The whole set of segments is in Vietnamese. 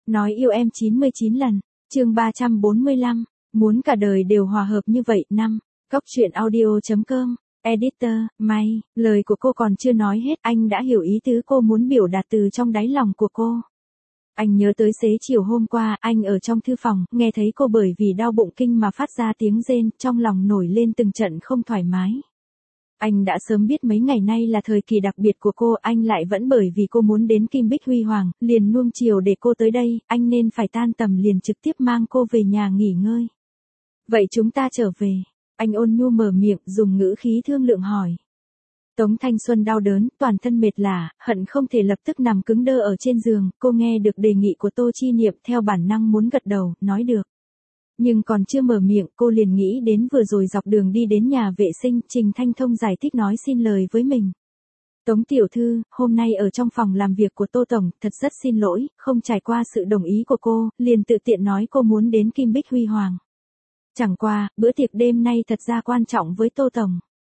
Nói yêu em 99 lần. Chương 345. Muốn cả đời đều hòa hợp như vậy. 5. Góc truyện audio.com. Editor, May, lời của cô còn chưa nói hết, anh đã hiểu ý tứ cô muốn biểu đạt từ trong đáy lòng của cô. Anh nhớ tới xế chiều hôm qua, anh ở trong thư phòng, nghe thấy cô bởi vì đau bụng kinh mà phát ra tiếng rên, trong lòng nổi lên từng trận không thoải mái. Anh đã sớm biết mấy ngày nay là thời kỳ đặc biệt của cô, anh lại vẫn bởi vì cô muốn đến Kim Bích Huy Hoàng, liền nuông chiều để cô tới đây, anh nên phải tan tầm liền trực tiếp mang cô về nhà nghỉ ngơi. Vậy chúng ta trở về. Anh ôn nhu mở miệng, dùng ngữ khí thương lượng hỏi. Tống Thanh Xuân đau đớn, toàn thân mệt lả, hận không thể lập tức nằm cứng đơ ở trên giường, cô nghe được đề nghị của Tô Chi Niệm theo bản năng muốn gật đầu, nói được. Nhưng còn chưa mở miệng, cô liền nghĩ đến vừa rồi dọc đường đi đến nhà vệ sinh, Trình Thanh Thông giải thích nói xin lời với mình. Tống tiểu thư, hôm nay ở trong phòng làm việc của Tô Tổng, thật rất xin lỗi, không trải qua sự đồng ý của cô, liền tự tiện nói cô muốn đến Kim Bích Huy Hoàng. Chẳng qua, bữa tiệc đêm nay thật ra quan trọng với Tô Tổng.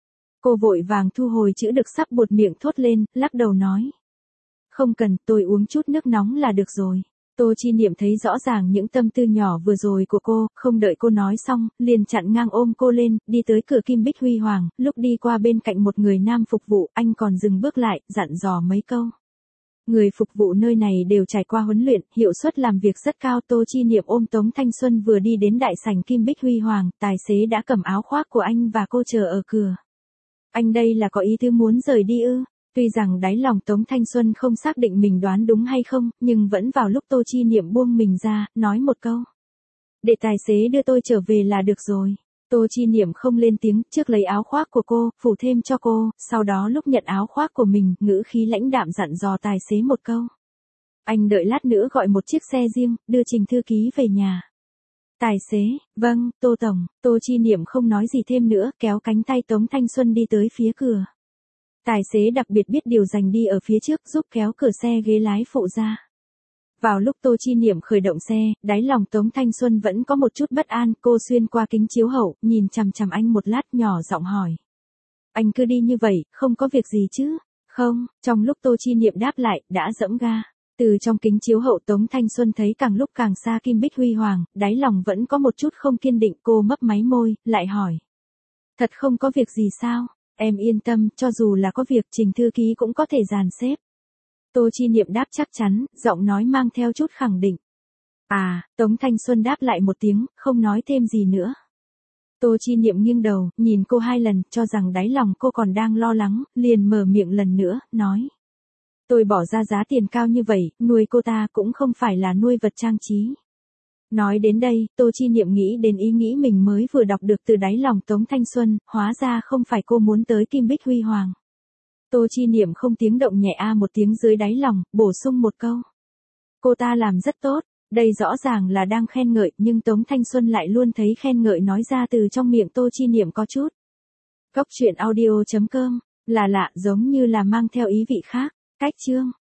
Cô vội vàng thu hồi chữ được sắp buột miệng thốt lên, lắc đầu nói. Không cần, tôi uống chút nước nóng là được rồi. Tô Chi Niệm thấy rõ ràng những tâm tư nhỏ vừa rồi của cô, không đợi cô nói xong, liền chặn ngang ôm cô lên, đi tới cửa Kim Bích Huy Hoàng, lúc đi qua bên cạnh một người nam phục vụ, anh còn dừng bước lại, dặn dò mấy câu. Người phục vụ nơi này đều trải qua huấn luyện, hiệu suất làm việc rất cao. Tô Chi Niệm ôm Tống Thanh Xuân vừa đi đến đại sảnh Kim Bích Huy Hoàng, tài xế đã cầm áo khoác của anh và cô chờ ở cửa. Anh đây là có ý tứ muốn rời đi ư? Tuy rằng đáy lòng Tống Thanh Xuân không xác định mình đoán đúng hay không, nhưng vẫn vào lúc Tô Chi Niệm buông mình ra, nói một câu. Để tài xế đưa tôi trở về là được rồi. Tô Chi Niệm không lên tiếng, trước lấy áo khoác của cô, phủ thêm cho cô, sau đó lúc nhận áo khoác của mình, ngữ khí lãnh đạm dặn dò tài xế một câu. Anh đợi lát nữa gọi một chiếc xe riêng, đưa Trình thư ký về nhà. Tài xế, vâng, Tô Tổng. Tô Chi Niệm không nói gì thêm nữa, kéo cánh tay Tống Thanh Xuân đi tới phía cửa. Tài xế đặc biệt biết điều dành đi ở phía trước, giúp kéo cửa xe ghế lái phụ ra. Vào lúc Tô Chi Niệm khởi động xe, đáy lòng Tống Thanh Xuân vẫn có một chút bất an, cô xuyên qua kính chiếu hậu, nhìn chằm chằm anh một lát, nhỏ giọng hỏi. Anh cứ đi như vậy, không có việc gì chứ? Không, trong lúc Tô Chi Niệm đáp lại, đã giẫm ga. Từ trong kính chiếu hậu Tống Thanh Xuân thấy càng lúc càng xa Kim Bích Huy Hoàng, đáy lòng vẫn có một chút không kiên định, cô mấp máy môi, lại hỏi. Thật không có việc gì sao? Em yên tâm, cho dù là có việc Trình thư ký cũng có thể dàn xếp. Tô Chi Niệm đáp chắc chắn, giọng nói mang theo chút khẳng định. À, Tống Thanh Xuân đáp lại một tiếng, không nói thêm gì nữa. Tô Chi Niệm nghiêng đầu, nhìn cô 2 lần, cho rằng đáy lòng cô còn đang lo lắng, liền mở miệng lần nữa, nói. Tôi bỏ ra giá tiền cao như vậy, nuôi cô ta cũng không phải là nuôi vật trang trí. Nói đến đây, Tô Chi Niệm nghĩ đến ý nghĩ mình mới vừa đọc được từ đáy lòng Tống Thanh Xuân, hóa ra không phải cô muốn tới Kim Bích Huy Hoàng. Tô Chi Niệm không tiếng động nhẹ một tiếng dưới đáy lòng, bổ sung một câu. Cô ta làm rất tốt, đây rõ ràng là đang khen ngợi, nhưng Tống Thanh Xuân lại luôn thấy khen ngợi nói ra từ trong miệng Tô Chi Niệm có chút. Góc truyện audio.com, là lạ, giống như là mang theo ý vị khác. Cách chương.